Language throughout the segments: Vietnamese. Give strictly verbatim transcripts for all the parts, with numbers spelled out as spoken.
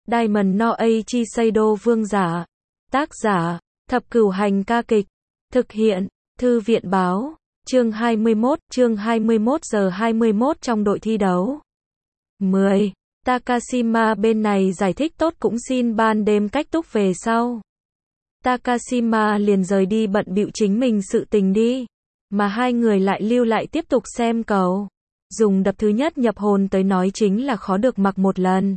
Diamond no Eiichi Seido vương giả. Tác giả, Thập Cửu Hành ca kịch. Thực hiện, Thư viện báo. Chương hai mươi mốt, chương hai mươi mốt giờ hai mươi mốt trong đội thi đấu. mười. Takashima bên này giải thích tốt cũng xin ban đêm cách túc về sau. Takashima liền rời đi bận bịu chính mình sự tình đi. Mà hai người lại lưu lại tiếp tục xem cầu. Dùng đập thứ nhất nhập hồn tới nói chính là khó được mặc một lần.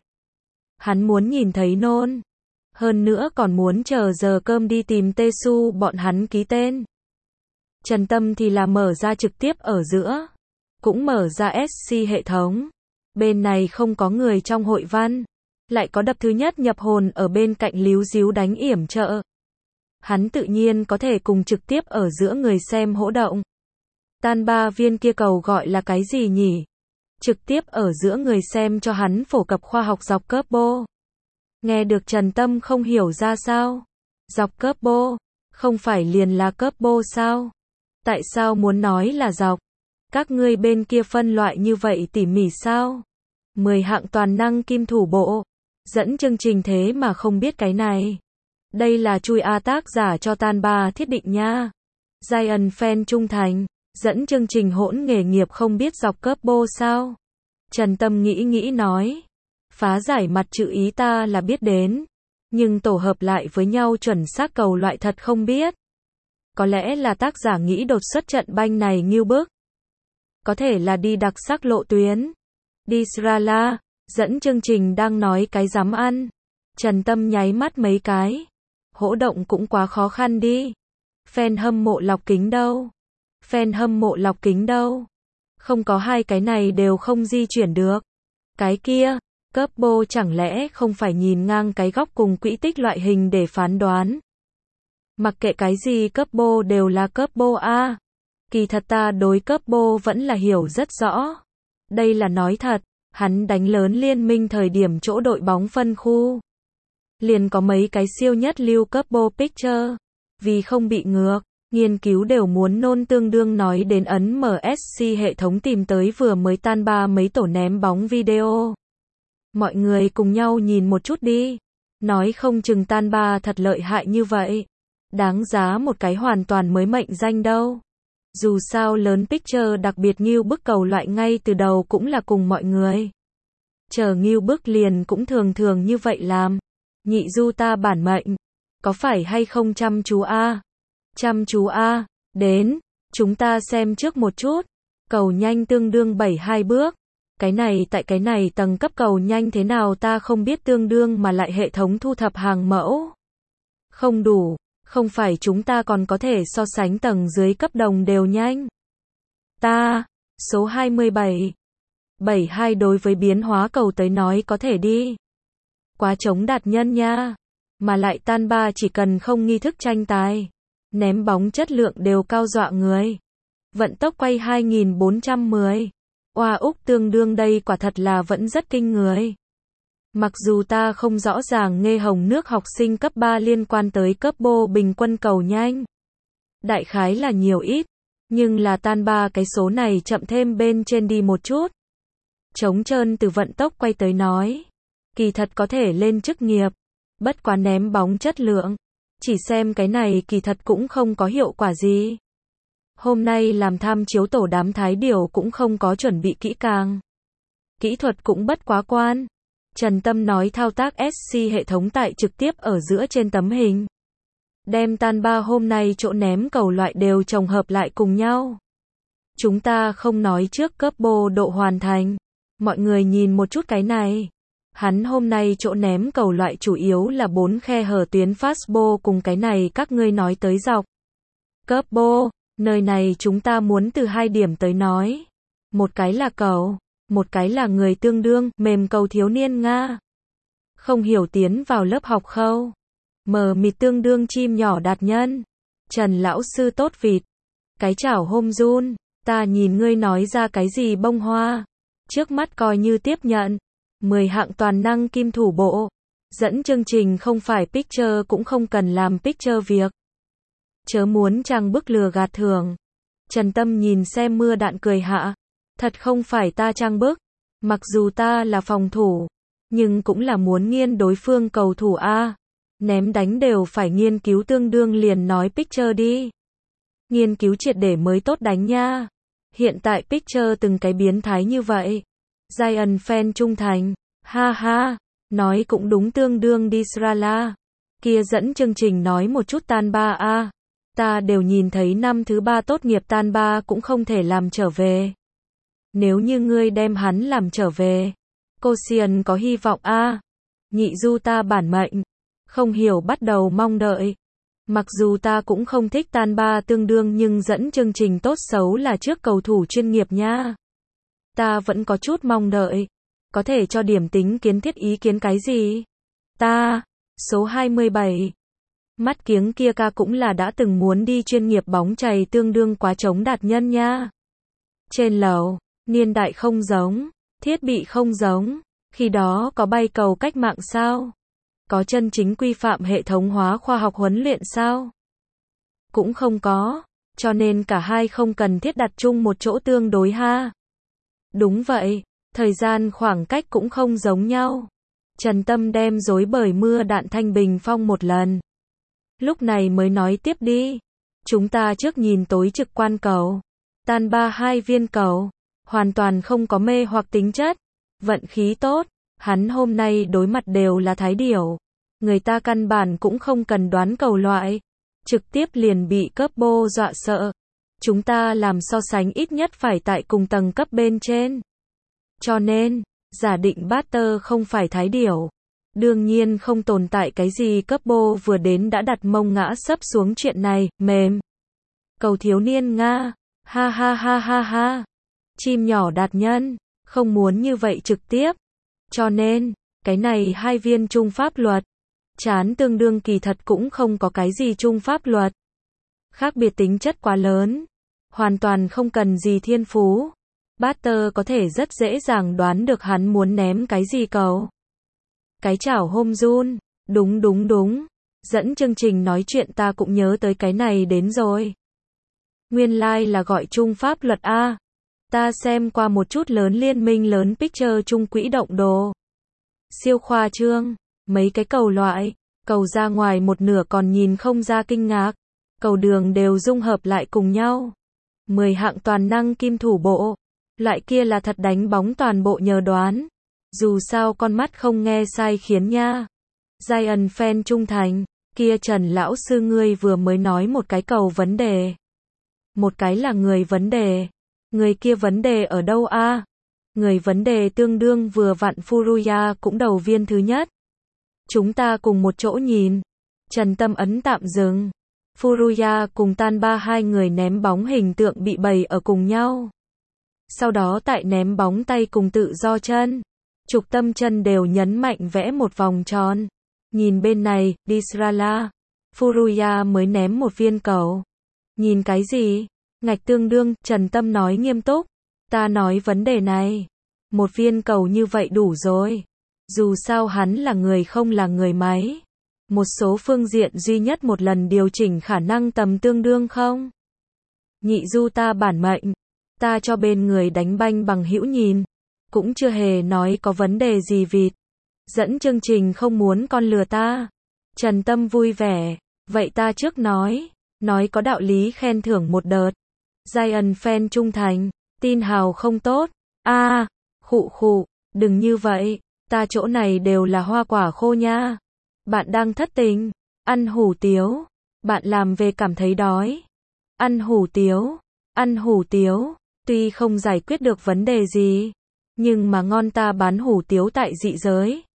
Hắn muốn nhìn thấy nôn. Hơn nữa còn muốn chờ giờ cơm đi tìm Tesu bọn hắn ký tên. Trần Tâm thì là mở ra trực tiếp ở giữa. Cũng mở ra ét xê hệ thống. Bên này không có người trong hội văn. Lại có đập thứ nhất nhập hồn ở bên cạnh líu díu đánh yểm trợ. Hắn tự nhiên có thể cùng trực tiếp ở giữa người xem hỗ động. Tan ba viên kia cầu gọi là cái gì nhỉ? Trực tiếp ở giữa người xem cho hắn phổ cập khoa học dọc cấp bô. Nghe được Trần Tâm không hiểu ra sao? Dọc cấp bô, không phải liền là cấp bô sao? Tại sao muốn nói là dọc? Các ngươi bên kia phân loại như vậy tỉ mỉ sao? mười hạng toàn năng kim thủ bộ. Dẫn chương trình thế mà không biết cái này. Đây là chui A tác giả cho tan ba thiết định nha. Giant fan trung thành. Dẫn chương trình hỗn nghề nghiệp không biết dọc cấp bô sao? Trần Tâm nghĩ nghĩ nói. Phá giải mặt chữ ý ta là biết đến. Nhưng tổ hợp lại với nhau chuẩn xác cầu loại thật không biết. Có lẽ là tác giả nghĩ đột xuất trận banh này nghiêu bức. Có thể là đi đặc sắc lộ tuyến. Đi Srala. Dẫn chương trình đang nói cái dám ăn. Trần Tâm nháy mắt mấy cái. Hỗ động cũng quá khó khăn đi. Fan hâm mộ lọc kính đâu? Fan hâm mộ lọc kính đâu? Không có hai cái này đều không di chuyển được. Cái kia, cấp bô chẳng lẽ không phải nhìn ngang cái góc cùng quỹ tích loại hình để phán đoán. Mặc kệ cái gì cấp bô đều là cấp bô A. Kỳ thật ta đối cấp bô vẫn là hiểu rất rõ. Đây là nói thật, hắn đánh lớn liên minh thời điểm chỗ đội bóng phân khu. Liền có mấy cái siêu nhất lưu cấp bô picture. Vì không bị ngược, nghiên cứu đều muốn nôn tương đương nói đến ấn em ét xê hệ thống tìm tới vừa mới tan ba mấy tổ ném bóng video. Mọi người cùng nhau nhìn một chút đi. Nói không chừng tan ba thật lợi hại như vậy. Đáng giá một cái hoàn toàn mới mệnh danh đâu. Dù sao lớn picture đặc biệt nghiêu bức cầu loại ngay từ đầu cũng là cùng mọi người. Chờ nghiêu bức liền cũng thường thường như vậy làm. Nhị du ta bản mệnh. Có phải hay không chăm chú a? Chăm chú a, đến, chúng ta xem trước một chút. Cầu nhanh tương đương bảy mươi hai bước. Cái này tại cái này tầng cấp cầu nhanh thế nào ta không biết tương đương mà lại hệ thống thu thập hàng mẫu. Không đủ, không phải chúng ta còn có thể so sánh tầng dưới cấp đồng đều nhanh. Ta, số hai mươi bảy. bảy mươi hai đối với biến hóa cầu tới nói có thể đi. Quá chống đạt nhân nha. Mà lại tan ba chỉ cần không nghi thức tranh tài. Ném bóng chất lượng đều cao dọa người. Vận tốc quay hai nghìn bốn trăm mười. Oa Úc tương đương đây quả thật là vẫn rất kinh người. Mặc dù ta không rõ ràng nghe hồng nước học sinh cấp ba liên quan tới cấp bô bình quân cầu nhanh. Đại khái là nhiều ít. Nhưng là tan ba cái số này chậm thêm bên trên đi một chút. Trống trơn từ vận tốc quay tới nói. Kỳ thật có thể lên chức nghiệp. Bất quá ném bóng chất lượng. Chỉ xem cái này kỳ thật cũng không có hiệu quả gì. Hôm nay làm tham chiếu tổ đám thái điểu cũng không có chuẩn bị kỹ càng. Kỹ thuật cũng bất quá quan. Trần Tâm nói thao tác ét xê hệ thống tại trực tiếp ở giữa trên tấm hình. Đem tan ba hôm nay chỗ ném cầu loại đều chồng hợp lại cùng nhau. Chúng ta không nói trước cấp bô độ hoàn thành. Mọi người nhìn một chút cái này. Hắn hôm nay chỗ ném cầu loại chủ yếu là bốn khe hở tuyến fastball cùng cái này các ngươi nói tới dọc. Cấp bô, nơi này chúng ta muốn từ hai điểm tới nói. Một cái là cầu, một cái là người tương đương, mềm cầu thiếu niên Nga. Không hiểu tiến vào lớp học khâu. Mờ mịt tương đương chim nhỏ đạt nhân. Trần lão sư tốt vịt. Cái chảo hôm run, ta nhìn ngươi nói ra cái gì bông hoa. Trước mắt coi như tiếp nhận. mười hạng toàn năng kim thủ bộ. Dẫn chương trình không phải picture cũng không cần làm picture việc. Chớ muốn trang bức lừa gạt thường. Trần Tâm nhìn xem mưa đạn cười hạ. Thật không phải ta trang bức. Mặc dù ta là phòng thủ. nhưng cũng là muốn nghiên đối phương cầu thủ a. Ném đánh đều phải nghiên cứu tương đương liền nói Picture đi. Nghiên cứu triệt để mới tốt đánh nha. Hiện tại Picture từng cái biến thái như vậy. Giant fan trung thành. Ha ha, nói cũng đúng tương đương đi Srala. Kia dẫn chương trình nói một chút tan ba a. Ta đều nhìn thấy năm thứ ba tốt nghiệp tan ba cũng không thể làm trở về. Nếu như ngươi đem hắn làm trở về, Kosian có hy vọng a. Nhị du ta bản mệnh. Không hiểu bắt đầu mong đợi. Mặc dù ta cũng không thích tan ba tương đương nhưng dẫn chương trình tốt xấu là trước cầu thủ chuyên nghiệp nha. Ta vẫn có chút mong đợi. Có thể cho điểm tính kiến thiết ý kiến cái gì? Ta, số hai mươi bảy. Mắt kiếng kia ca cũng là đã từng muốn đi chuyên nghiệp bóng chày tương đương quá chống đạt nhân nha. Trên lầu, niên đại không giống, thiết bị không giống, khi đó có bay cầu cách mạng sao? Có chân chính quy phạm hệ thống hóa khoa học huấn luyện sao? Cũng không có, cho nên cả hai không cần thiết đặt chung một chỗ tương đối ha. Đúng vậy, thời gian khoảng cách cũng không giống nhau. Trần Tâm đem dối bởi mưa đạn thanh bình phong một lần. Lúc này mới nói tiếp đi. Chúng ta trước nhìn tối trực quan cầu. Tan ba hai viên cầu. Hoàn toàn không có mê hoặc tính chất. Vận khí tốt. Hắn hôm nay đối mặt đều là thái điểu. Người ta căn bản cũng không cần đoán cầu loại. Trực tiếp liền bị cấp bô dọa sợ. Chúng ta làm so sánh ít nhất phải tại cùng tầng cấp bên trên. Cho nên, giả định batter không phải thái điểu. Đương nhiên không tồn tại cái gì cấp bô vừa đến đã đặt mông ngã sấp xuống chuyện này, mềm. Cầu thiếu niên Nga. Ha ha ha ha ha. Chim nhỏ đạt nhân. Không muốn như vậy trực tiếp. Cho nên, cái này hai viên chung pháp luật. Chán tương đương kỳ thật cũng không có cái gì chung pháp luật. Khác biệt tính chất quá lớn. Hoàn toàn không cần gì thiên phú. Batter có thể rất dễ dàng đoán được hắn muốn ném cái gì cầu. Cái chảo hôm run. Đúng đúng đúng. Dẫn chương trình nói chuyện ta cũng nhớ tới cái này đến rồi. Nguyên lai like là gọi chung pháp luật A. Ta xem qua một chút lớn liên minh lớn Picture chung quỹ động đồ. Siêu khoa trương. Mấy cái cầu loại. Cầu ra ngoài một nửa còn nhìn không ra kinh ngạc. Cầu đường đều dung hợp lại cùng nhau. mười hạng toàn năng kim thủ bộ. Loại kia là thật đánh bóng toàn bộ nhờ đoán. Dù sao con mắt không nghe sai khiến nha. Giant fan trung thành. Kia Trần lão sư ngươi vừa mới nói một cái cầu vấn đề. Một cái là người vấn đề. Người kia vấn đề ở đâu a? Người vấn đề tương đương vừa vặn Furuya cũng đầu viên thứ nhất. Chúng ta cùng một chỗ nhìn. Trần Tâm ấn tạm dừng. Furuya cùng tan ba hai người ném bóng hình tượng bị bày ở cùng nhau. Sau đó tại ném bóng tay cùng tự do chân. Trục tâm chân đều nhấn mạnh vẽ một vòng tròn. Nhìn bên này, Disrala. Furuya mới ném một viên cầu. Nhìn cái gì? Ngạch tương đương, Trần Tâm nói nghiêm túc. Ta nói vấn đề này. Một viên cầu như vậy đủ rồi. Dù sao hắn là người không là người máy. Một số phương diện duy nhất một lần điều chỉnh khả năng tầm tương đương không? Nhị du ta bản mệnh. Ta cho bên người đánh banh bằng hữu nhìn. Cũng chưa hề nói có vấn đề gì vịt. Dẫn chương trình không muốn con lừa ta. Trần Tâm vui vẻ. Vậy ta trước nói. Nói có đạo lý khen thưởng một đợt. Giant fan trung thành. Tin hào không tốt. A, à, khụ khụ. Đừng như vậy. Ta chỗ này đều là hoa quả khô nha. Bạn đang thất tình. Ăn hủ tiếu. Bạn làm về cảm thấy đói. Ăn hủ tiếu. Ăn hủ tiếu. Tuy không giải quyết được vấn đề gì. Nhưng mà ngon ta bán hủ tiếu tại dị giới.